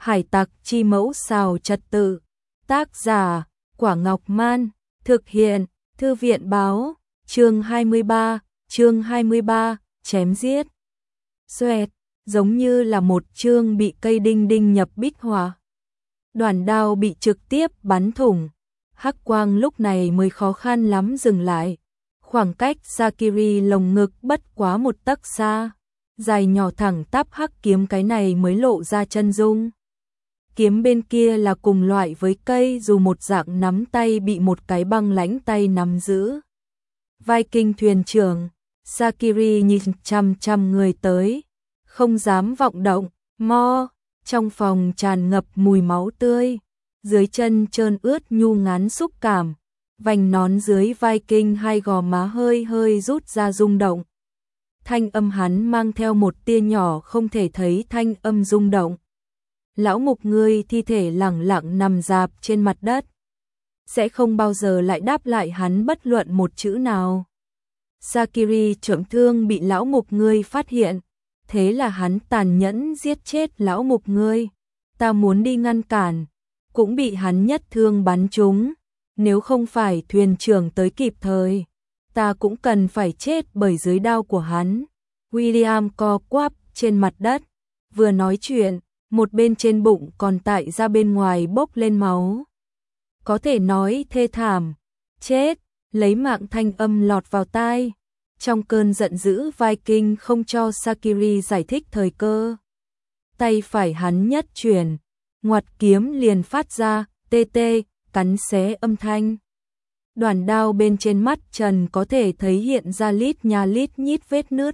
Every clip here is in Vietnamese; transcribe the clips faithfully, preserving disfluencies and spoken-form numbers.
Hải tặc chi mẫu xào trật tự. Tác giả, Quả Ngọc Man. Thực hiện, Thư viện báo. Chương hai mươi ba, chương hai mươi ba, chém giết. Xoẹt, giống như là một chương bị cây đinh đinh nhập bích hỏa. Đoàn đao bị trực tiếp bắn thủng. Hắc quang lúc này mới khó khăn lắm dừng lại. Khoảng cách Sakiri lồng ngực bất quá một tấc xa. Dài nhỏ thẳng tắp hắc kiếm cái này mới lộ ra chân dung. Kiếm bên kia là cùng loại với cây dù một dạng nắm tay bị một cái băng lãnh tay nắm giữ. Viking thuyền trưởng, Sakiri nhìn chăm chăm người tới, không dám vọng động, mo, trong phòng tràn ngập mùi máu tươi, dưới chân trơn ướt nhu ngán xúc cảm, vành nón dưới Viking hai gò má hơi hơi rút ra rung động. Thanh âm hắn mang theo một tia nhỏ không thể thấy thanh âm rung động. Lão mục ngươi thi thể lẳng lặng nằm rạp trên mặt đất. Sẽ không bao giờ lại đáp lại hắn bất luận một chữ nào. Sakiri trộm thương bị lão mục ngươi phát hiện. Thế là hắn tàn nhẫn giết chết lão mục ngươi. Ta muốn đi ngăn cản. Cũng bị hắn nhất thương bắn trúng. Nếu không phải thuyền trưởng tới kịp thời. Ta cũng cần phải chết bởi dưới đao của hắn. William co quắp trên mặt đất. Vừa nói chuyện. Một bên trên bụng còn tại ra bên ngoài bốc lên máu. Có thể nói thê thảm. Chết, lấy mạng thanh âm lọt vào tai. Trong cơn giận dữ Viking không cho Sakiri giải thích thời cơ. Tay phải hắn nhất chuyển. Ngoặt kiếm liền phát ra, tê tê, cắn xé âm thanh. Đoàn đao bên trên mắt Trần có thể thấy hiện ra lít nhà lít nhít vết nứt.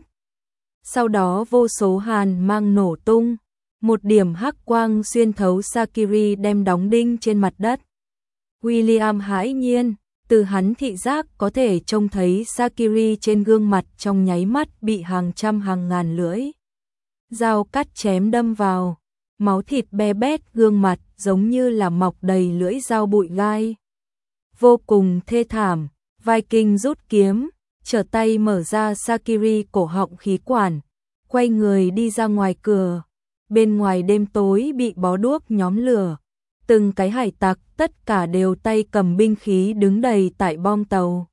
Sau đó vô số hàn mang nổ tung. Một điểm hắc quang xuyên thấu Sakiri đem đóng đinh trên mặt đất. William hãi nhiên, từ hắn thị giác có thể trông thấy Sakiri trên gương mặt trong nháy mắt bị hàng trăm hàng ngàn lưỡi dao cắt chém đâm vào, máu thịt be bét gương mặt giống như là mọc đầy lưỡi dao bụi gai. Vô cùng thê thảm, Viking rút kiếm, trở tay mở ra Sakiri cổ họng khí quản, quay người đi ra ngoài cửa. Bên ngoài đêm tối bị bó đuốc nhóm lửa, từng cái hải tặc tất cả đều tay cầm binh khí đứng đầy tại bong tàu.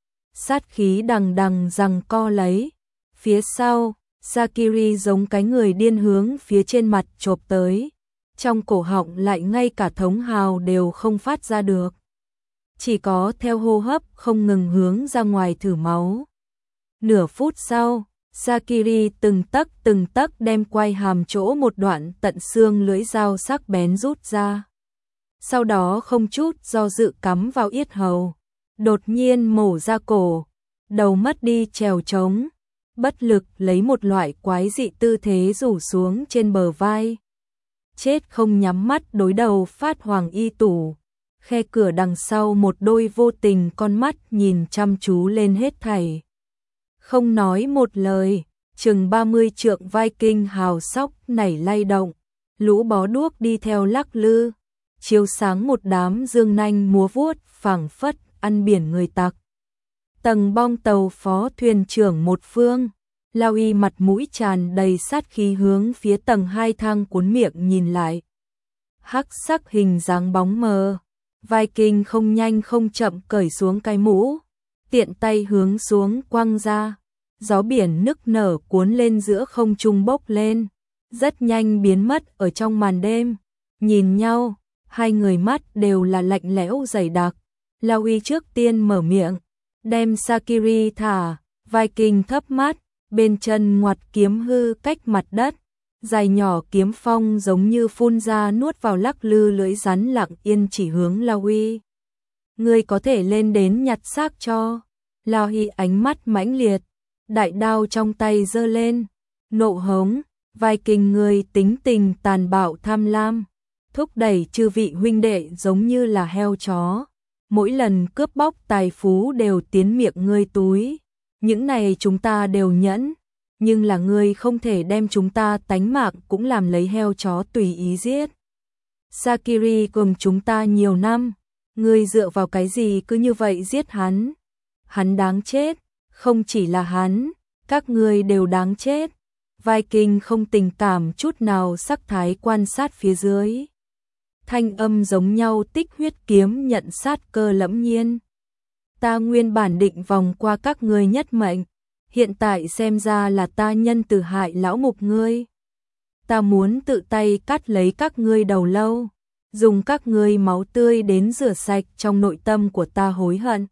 Sát khí đằng đằng giằng co lấy, phía sau, Sakiri giống cái người điên hướng phía trên mặt chộp tới, trong cổ họng lại ngay cả thống hào đều không phát ra được. Chỉ có theo hô hấp không ngừng hướng ra ngoài thử máu. Nửa phút sau, Sakiri từng tấc từng tấc đem quay hàm chỗ một đoạn tận xương lưỡi dao sắc bén rút ra. Sau đó không chút do dự cắm vào yết hầu, đột nhiên mổ ra cổ, đầu mất đi trèo trống, bất lực lấy một loại quái dị tư thế rủ xuống trên bờ vai. Chết không nhắm mắt đối đầu phát hoàng y tủ, khe cửa đằng sau một đôi vô tình con mắt nhìn chăm chú lên hết thảy. Không nói một lời, chừng ba mươi trượng Viking hào sóc nảy lay động, lũ bó đuốc đi theo lắc lư, chiếu sáng một đám dương nanh múa vuốt phảng phất ăn biển người tặc. Tầng bong tàu phó thuyền trưởng một phương, Lao Y mặt mũi tràn đầy sát khí hướng phía tầng hai thang cuốn miệng nhìn lại. Hắc sắc hình dáng bóng mờ, Viking không nhanh không chậm cởi xuống cái mũ, tiện tay hướng xuống quăng ra. Gió biển nức nở cuốn lên giữa không trung bốc lên, rất nhanh biến mất ở trong màn đêm. Nhìn nhau, hai người mắt đều là lạnh lẽo dày đặc. Lao Y trước tiên mở miệng, đem Sakiri thả, Viking thấp mắt, bên chân ngoặt kiếm hư cách mặt đất, dài nhỏ kiếm phong giống như phun ra nuốt vào lắc lư lưỡi rắn lặng yên chỉ hướng Lao Y. Ngươi có thể lên đến nhặt xác cho. Lao Y ánh mắt mãnh liệt, đại đao trong tay giơ lên, nộ hống, Viking người tính tình tàn bạo tham lam, thúc đẩy chư vị huynh đệ giống như là heo chó, mỗi lần cướp bóc tài phú đều tiến miệng ngươi túi, những này chúng ta đều nhẫn, nhưng là ngươi không thể đem chúng ta tánh mạng cũng làm lấy heo chó tùy ý giết. Sakiri cùng chúng ta nhiều năm, ngươi dựa vào cái gì cứ như vậy giết hắn? Hắn đáng chết. Không chỉ là hắn, các ngươi đều đáng chết. Viking không tình cảm chút nào sắc thái quan sát phía dưới. Thanh âm giống nhau tích huyết kiếm nhận sát cơ lẫm nhiên. Ta nguyên bản định vòng qua các ngươi nhất mệnh, hiện tại xem ra là ta nhân từ hại lão mục ngươi. Ta muốn tự tay cắt lấy các ngươi đầu lâu, dùng các ngươi máu tươi đến rửa sạch trong nội tâm của ta hối hận.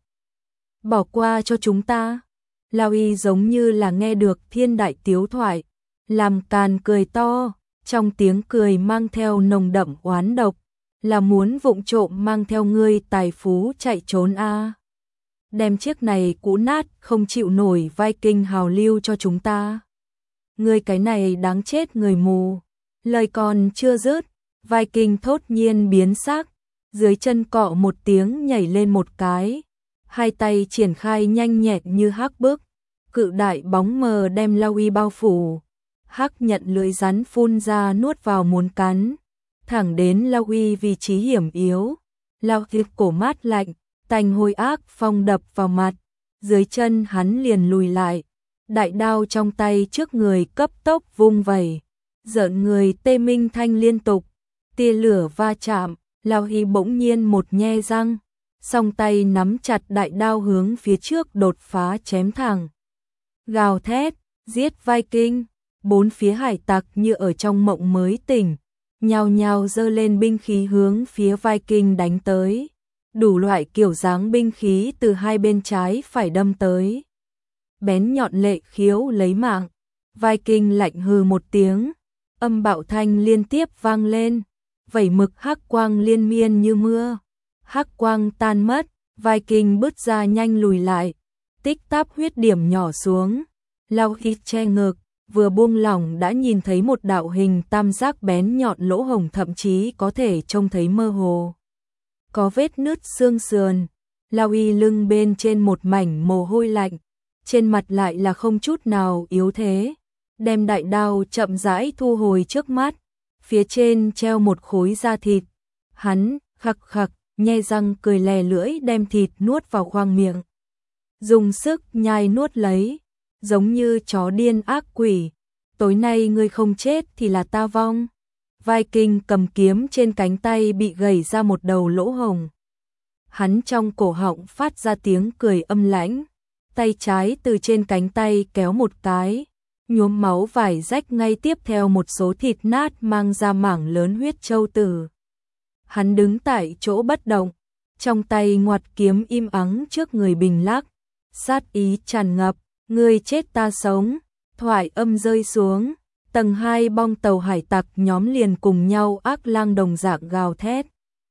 Bỏ qua cho chúng ta. Lao Y giống như là nghe được thiên đại tiếu thoại, làm càn cười to, trong tiếng cười mang theo nồng đậm oán độc, là muốn vụng trộm mang theo ngươi tài phú chạy trốn a. À. Đem chiếc này cũ nát không chịu nổi Viking hào lưu cho chúng ta. Ngươi cái này đáng chết người mù. Lời còn chưa dứt, Viking thốt nhiên biến sắc, dưới chân cọ một tiếng nhảy lên một cái, hai tay triển khai nhanh nhẹn như hắc bức, cự đại bóng mờ đem Lao Y bao phủ. Hắc nhận lưỡi rắn phun ra nuốt vào muốn cắn, thẳng đến Lao Y vị trí hiểm yếu. Lao Y cổ mát lạnh, tanh hôi ác phong đập vào mặt, dưới chân hắn liền lùi lại, đại đao trong tay trước người cấp tốc vung vẩy, giận người tê minh thanh liên tục, tia lửa va chạm, Lao Y bỗng nhiên một nhe răng, song tay nắm chặt đại đao hướng phía trước đột phá chém thẳng. Gào thét, giết Viking, bốn phía hải tặc như ở trong mộng mới tỉnh, nhao nhao giơ lên binh khí hướng phía Viking đánh tới. Đủ loại kiểu dáng binh khí từ hai bên trái phải đâm tới. Bén nhọn lệ khiếu lấy mạng. Viking lạnh hừ một tiếng, âm bạo thanh liên tiếp vang lên, vẩy mực hắc quang liên miên như mưa. Hắc quang tan mất, Viking bứt ra nhanh lùi lại, tích táp huyết điểm nhỏ xuống. Lao Y che ngực, vừa buông lỏng đã nhìn thấy một đạo hình tam giác bén nhọn lỗ hổng, thậm chí có thể trông thấy mơ hồ. Có vết nứt xương sườn. Lao Y lưng bên trên một mảnh mồ hôi lạnh, trên mặt lại là không chút nào yếu thế, đem đại đao chậm rãi thu hồi trước mắt, phía trên treo một khối da thịt. Hắn khặc khặc nhe răng cười lè lưỡi đem thịt nuốt vào khoang miệng, dùng sức nhai nuốt lấy, giống như chó điên ác quỷ. Tối nay ngươi không chết thì là ta vong. Viking cầm kiếm trên cánh tay bị gầy ra một đầu lỗ hổng. Hắn trong cổ họng phát ra tiếng cười âm lãnh, tay trái từ trên cánh tay kéo một cái, nhuốm máu vải rách, ngay tiếp theo một số thịt nát mang ra mảng lớn huyết châu tử. Hắn đứng tại chỗ bất động, trong tay ngoặt kiếm im ắng trước người bình lắc, sát ý tràn ngập, ngươi chết ta sống. Thoại âm rơi xuống, tầng hai bong tàu hải tặc nhóm liền cùng nhau ác lang đồng dạng gào thét.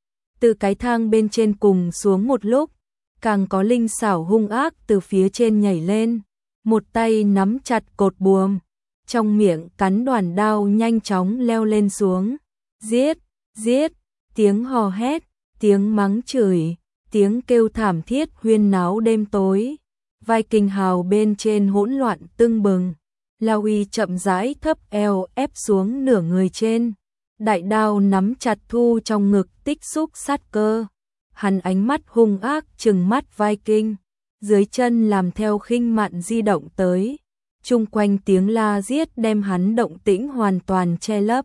Từ cái thang bên trên cùng xuống một lúc, càng có linh xảo hung ác từ phía trên nhảy lên, một tay nắm chặt cột buồm, trong miệng cắn đoàn đao nhanh chóng leo lên xuống. Giết, giết, tiếng hò hét, tiếng mắng chửi, tiếng kêu thảm thiết huyên náo đêm tối. Viking hào bên trên hỗn loạn tưng bừng. Lao Y chậm rãi thấp eo ép xuống nửa người trên, đại đao nắm chặt thu trong ngực tích xúc sát cơ. Hắn ánh mắt hung ác trừng mắt Viking, dưới chân làm theo khinh mạn di động tới, chung quanh tiếng la giết đem hắn động tĩnh hoàn toàn che lấp.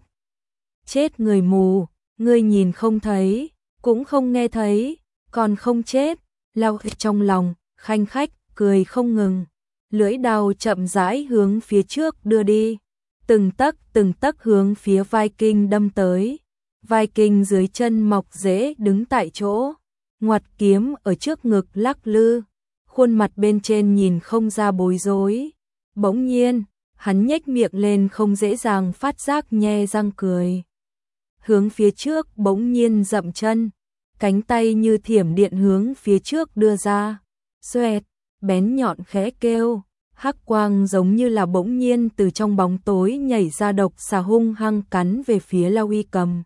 Chết người mù, ngươi nhìn không thấy, cũng không nghe thấy, còn không chết. Lao Y trong lòng khanh khách cười không ngừng, lưỡi đao chậm rãi hướng phía trước đưa đi, từng tấc từng tấc hướng phía Viking đâm tới. Viking dưới chân mọc rễ đứng tại chỗ, ngoặt kiếm ở trước ngực lắc lư, khuôn mặt bên trên nhìn không ra bối rối. Bỗng nhiên, hắn nhếch miệng lên không dễ dàng phát giác nhe răng cười. Hướng phía trước bỗng nhiên dậm chân, cánh tay như thiểm điện hướng phía trước đưa ra. Xoẹt, bén nhọn khẽ kêu, hắc quang giống như là bỗng nhiên từ trong bóng tối nhảy ra, độc xà hung hăng cắn về phía Lao Y cầm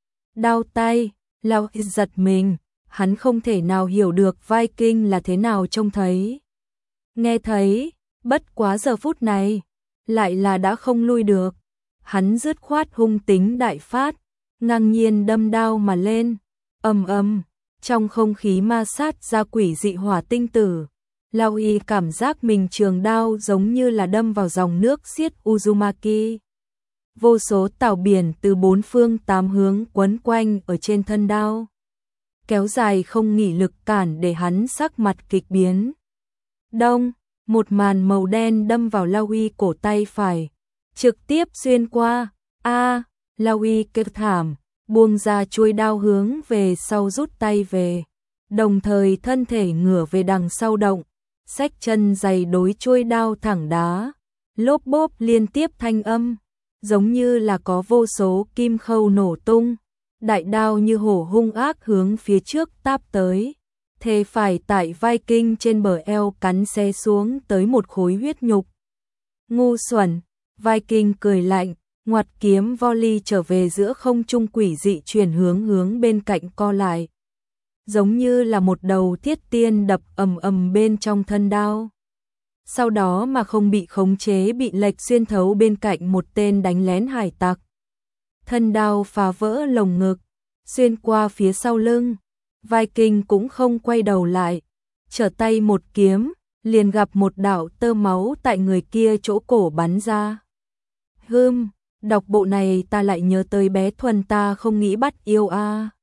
đao tay. Lao Y giật mình, hắn không thể nào hiểu được Viking là thế nào trông thấy, nghe thấy, bất quá giờ phút này lại là đã không lui được. Hắn dứt khoát hung tính đại phát, ngang nhiên đâm đao mà lên. Ầm ầm, trong không khí ma sát ra quỷ dị hỏa tinh tử, Lao Y cảm giác mình trường đao giống như là đâm vào dòng nước xiết Uzumaki. Vô số tảo biển từ bốn phương tám hướng quấn quanh ở trên thân đao, kéo dài không nghỉ lực cản để hắn sắc mặt kịch biến. Đông, một màn màu đen đâm vào Lao Y cổ tay phải, trực tiếp xuyên qua. A, à, Lao Y kêu thảm, buông ra chuôi đao hướng về sau rút tay về, đồng thời thân thể ngửa về đằng sau động, xách chân giày đối chuôi đao thẳng đá, lốp bốp liên tiếp thanh âm, giống như là có vô số kim khâu nổ tung, đại đao như hổ hung ác hướng phía trước táp tới, thề phải tại Viking trên bờ eo cắn xé xuống tới một khối huyết nhục. Ngu xuẩn, Viking cười lạnh, ngoặt kiếm volley trở về giữa không trung, quỷ dị chuyển hướng hướng bên cạnh co lại, giống như là một đầu thiết tiên đập ầm ầm bên trong thân đao. Sau đó mà không bị khống chế bị lệch xuyên thấu bên cạnh một tên đánh lén hải tặc. Thân đao phá vỡ lồng ngực, xuyên qua phía sau lưng. Viking cũng không quay đầu lại, trở tay một kiếm, liền gặp một đạo tơ máu tại người kia chỗ cổ bắn ra. Hừm, đọc bộ này ta lại nhớ tới bé Thuần ta không nghĩ bắt yêu a. À.